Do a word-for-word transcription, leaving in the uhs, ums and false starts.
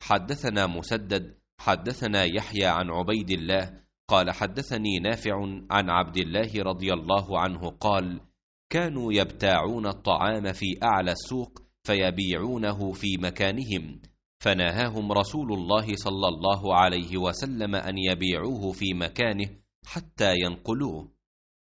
حدثنا مسدد حدثنا يحيى عن عبيد الله قال حدثني نافع عن عبد الله رضي الله عنه قال: كانوا يبتاعون الطعام في أعلى السوق فيبيعونه في مكانهم، فنهاهم رسول الله صلى الله عليه وسلم أن يبيعوه في مكانه حتى ينقلوه.